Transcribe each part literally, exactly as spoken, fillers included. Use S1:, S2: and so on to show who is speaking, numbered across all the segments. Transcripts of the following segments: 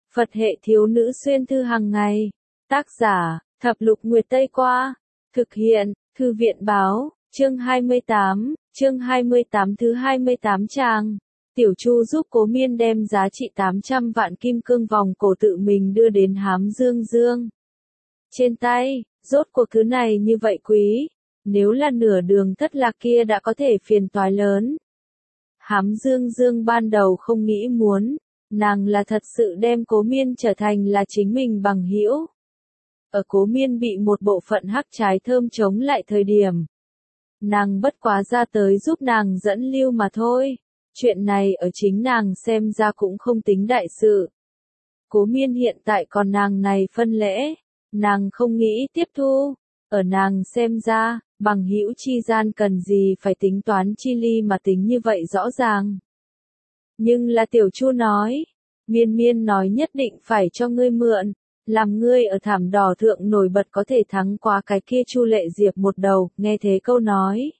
S1: Phật hệ thiếu nữ xuyên thư hàng ngày. Tác giả, Thập Lục Nguyệt Tây Qua. Thực hiện, Thư viện Báo, chương hai mươi tám, chương hai mươi tám thứ hai mươi tám trang. Tiểu Chu giúp Cố Miên đem giá trị tám trăm vạn kim cương vòng cổ tự mình đưa đến Hám Dương Dương. Trên tay, rốt cuộc thứ này như vậy quý, nếu là nửa đường thất lạc kia đã có thể phiền toái lớn. Hám Dương Dương ban đầu không nghĩ muốn, nàng là thật sự đem Cố Miên trở thành là chính mình bằng hữu. Ở Cố Miên bị một bộ phận hắc trái thơm chống lại thời điểm, nàng bất quá ra tới giúp nàng dẫn lưu mà thôi. Chuyện này ở chính nàng xem ra cũng không tính đại sự. Cố Miên hiện tại còn nàng này phân lễ, nàng không nghĩ tiếp thu. Ở nàng xem ra, bằng hữu chi gian cần gì phải tính toán chi ly mà tính như vậy rõ ràng. Nhưng là Tiểu Chu nói, Miên Miên nói nhất định phải cho ngươi mượn, làm ngươi ở thảm đỏ thượng nổi bật có thể thắng qua cái kia Chu Lệ Diệp một đầu. Nghe thế câu nói,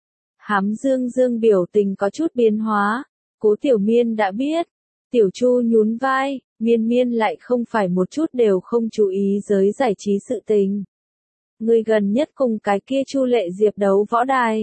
S1: Hám Dương Dương biểu tình có chút biến hóa. Cố Tiểu Miên đã biết. Tiểu Chu nhún vai, Miên Miên lại không phải một chút đều không chú ý giới giải trí sự tình. Người gần nhất cùng cái kia Chu Lệ Diệp đấu võ đài.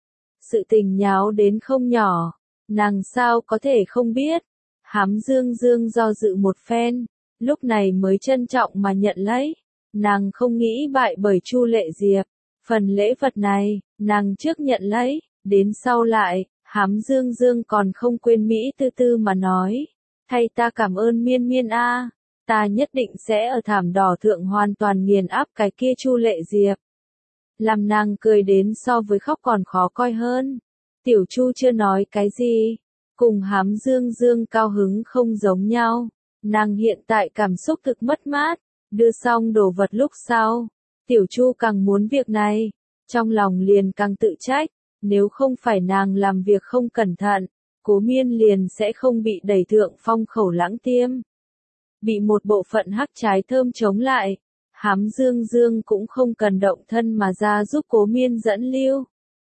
S1: Sự tình nháo đến không nhỏ, nàng sao có thể không biết. Hám Dương Dương do dự một phen, lúc này mới trân trọng mà nhận lấy. Nàng không nghĩ bại bởi Chu Lệ Diệp. Phần lễ vật này, nàng trước nhận lấy, đến sau lại, Hám Dương Dương còn không quên Mỹ tư tư mà nói. Thay ta cảm ơn Miên Miên a, ta nhất định sẽ ở thảm đỏ thượng hoàn toàn nghiền áp cái kia Chu Lệ Diệp. Làm nàng cười đến so với khóc còn khó coi hơn. Tiểu Chu chưa nói cái gì, cùng Hám Dương Dương cao hứng không giống nhau. Nàng hiện tại cảm xúc thực mất mát, đưa xong đồ vật lúc sau. Tiểu Chu càng muốn việc này, trong lòng liền càng tự trách. Nếu không phải nàng làm việc không cẩn thận, Cố Miên liền sẽ không bị đẩy thượng phong khẩu lãng tiêm. Bị một bộ phận hắc trái thơm chống lại, Hám Dương Dương cũng không cần động thân mà ra giúp Cố Miên dẫn lưu.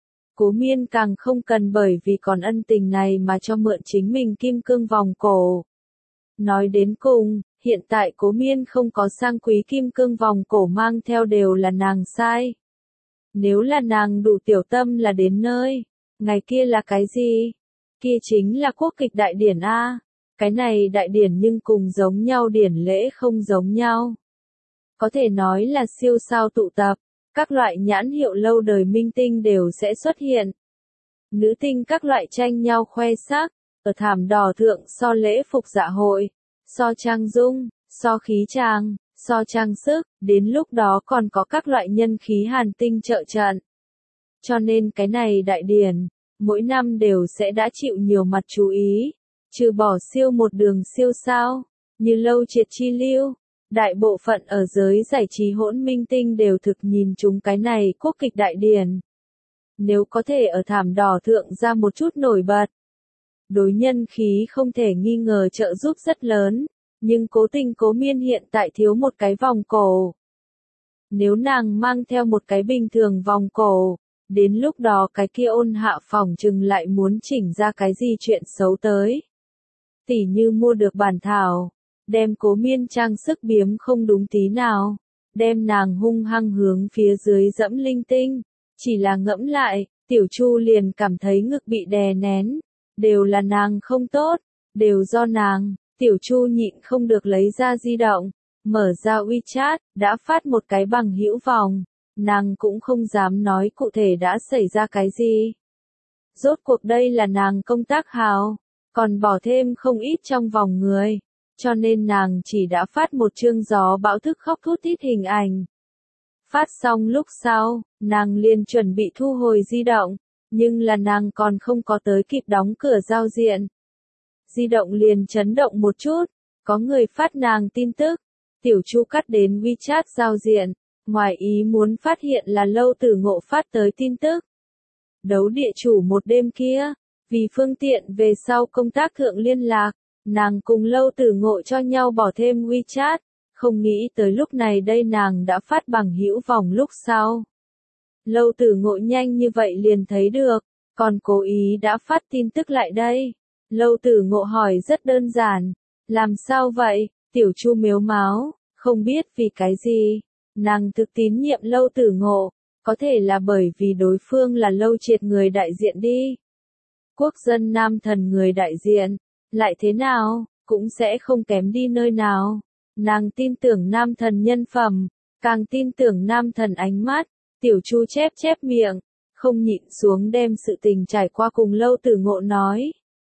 S1: Cố Miên càng không cần bởi vì còn ân tình này mà cho mượn chính mình kim cương vòng cổ. Nói đến cùng, hiện tại Cố Miên không có sang quý kim cương vòng cổ mang theo đều là nàng sai. Nếu là nàng đủ tiểu tâm là đến nơi, ngày kia là cái gì? Kia chính là quốc kịch đại điển a. Cái này đại điển nhưng cùng giống nhau điển lễ không giống nhau. Có thể nói là siêu sao tụ tập, các loại nhãn hiệu lâu đời minh tinh đều sẽ xuất hiện. Nữ tinh các loại tranh nhau khoe sắc, ở thảm đỏ thượng so lễ phục dạ hội, so trang dung, so khí trang, so trang sức, đến lúc đó còn có các loại nhân khí hàn tinh trợ trận. Cho nên cái này đại điển, mỗi năm đều sẽ đã chịu nhiều mặt chú ý, trừ bỏ siêu một đường siêu sao, như Lâu Triệt Chi Lưu, đại bộ phận ở giới giải trí hỗn minh tinh đều thực nhìn chúng cái này quốc kịch đại điển. Nếu có thể ở thảm đỏ thượng ra một chút nổi bật, đối nhân khí không thể nghi ngờ trợ giúp rất lớn. Nhưng Cố Tình Cố Miên hiện tại thiếu một cái vòng cổ. Nếu nàng mang theo một cái bình thường vòng cổ, đến lúc đó cái kia Ôn Hạ phỏng chừng lại muốn chỉnh ra cái gì chuyện xấu tới. Tỉ như mua được bản thảo, đem Cố Miên trang sức biếm không đúng tí nào, đem nàng hung hăng hướng phía dưới dẫm linh tinh. Chỉ là ngẫm lại, Tiểu Chu liền cảm thấy ngực bị đè nén. Đều là nàng không tốt, đều do nàng. Tiểu Chu nhịn không được lấy ra di động, mở ra WeChat, đã phát một cái bằng hữu vòng, nàng cũng không dám nói cụ thể đã xảy ra cái gì. Rốt cuộc đây là nàng công tác hào, còn bỏ thêm không ít trong vòng người, cho nên nàng chỉ đã phát một chương gió bão thức khóc thút thít hình ảnh. Phát xong lúc sau, nàng liền chuẩn bị thu hồi di động, nhưng là nàng còn không có tới kịp đóng cửa giao diện. Di động liền chấn động một chút, có người phát nàng tin tức. Tiểu Chu cắt đến WeChat giao diện, ngoài ý muốn phát hiện là Lâu Tử Ngộ phát tới tin tức. Đấu địa chủ một đêm kia, vì phương tiện về sau công tác thượng liên lạc, nàng cùng Lâu Tử Ngộ cho nhau bỏ thêm WeChat, không nghĩ tới lúc này đây nàng đã phát bằng hữu vòng lúc sau. Lâu Tử Ngộ nhanh như vậy liền thấy được, còn cố ý đã phát tin tức lại đây. Lâu Tử Ngộ hỏi rất đơn giản, làm sao vậy, Tiểu Chu mếu máo, không biết vì cái gì, nàng thực tín nhiệm Lâu Tử Ngộ, có thể là bởi vì đối phương là Lâu Triệt người đại diện đi. Quốc dân nam thần người đại diện, lại thế nào, cũng sẽ không kém đi nơi nào. Nàng tin tưởng nam thần nhân phẩm, càng tin tưởng nam thần ánh mắt. Tiểu Chu chép chép miệng, không nhịn xuống đem sự tình trải qua cùng Lâu Tử Ngộ nói.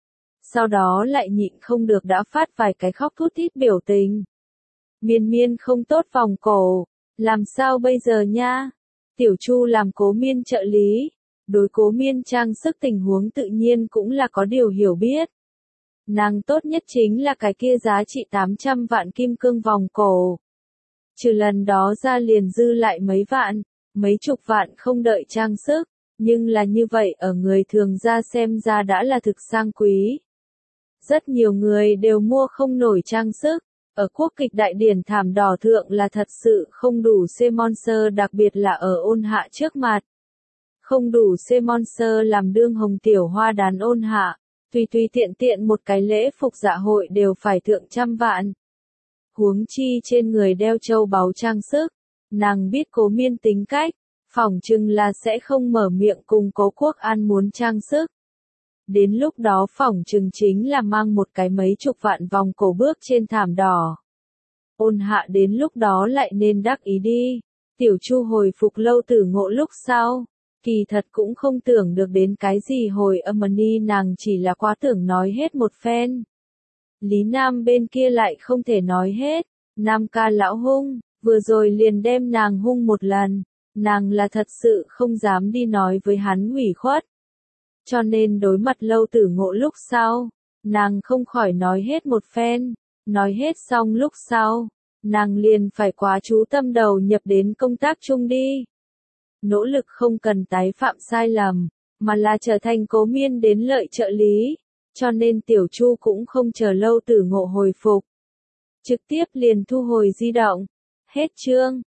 S1: Sau đó lại nhịn không được đã phát vài cái khóc thút thít biểu tình. Miên miên không tốt vòng cổ, làm sao bây giờ nha? Tiểu Chu làm Cố Miên trợ lý, đối Cố Miên trang sức tình huống tự nhiên cũng là có điều hiểu biết. Nàng tốt nhất chính là cái kia giá trị tám trăm vạn kim cương vòng cổ. Trừ lần đó ra liền dư lại mấy vạn, mấy chục vạn không đợi trang sức, nhưng là như vậy ở người thường ra xem ra đã là thực sang quý. Rất nhiều người đều mua không nổi trang sức, ở quốc kịch đại điển thảm đỏ thượng là thật sự không đủ sponsor, đặc biệt là ở Ôn Hạ trước mặt. Không đủ sponsor làm đương hồng tiểu hoa đán Ôn Hạ, tùy tùy tiện tiện một cái lễ phục dạ hội đều phải thượng trăm vạn. Huống chi trên người đeo châu báu trang sức, nàng biết Cố Miên tính cách, phỏng chừng là sẽ không mở miệng cùng Cố Quốc An muốn trang sức. Đến lúc đó phỏng chừng chính là mang một cái mấy chục vạn vòng cổ bước trên thảm đỏ. Ôn Hạ đến lúc đó lại nên đắc ý đi. Tiểu Chu hồi phục Lâu Tử Ngộ lúc sau, kỳ thật cũng không tưởng được đến cái gì hồi âm ni, nàng chỉ là quá tưởng nói hết một phen. Lý Nam bên kia lại không thể nói hết, Nam ca lão hung, vừa rồi liền đem nàng hung một lần, nàng là thật sự không dám đi nói với hắn ủy khuất. Cho nên đối mặt Lâu Tử Ngộ lúc sau, nàng không khỏi nói hết một phen, nói hết xong lúc sau, nàng liền phải quá chú tâm đầu nhập đến công tác chung đi. Nỗ lực không cần tái phạm sai lầm, mà là trở thành Cố Miên đến lợi trợ lý, cho nên Tiểu Chu cũng không chờ Lâu Tử Ngộ hồi phục. Trực tiếp liền thu hồi di động. Hết chương.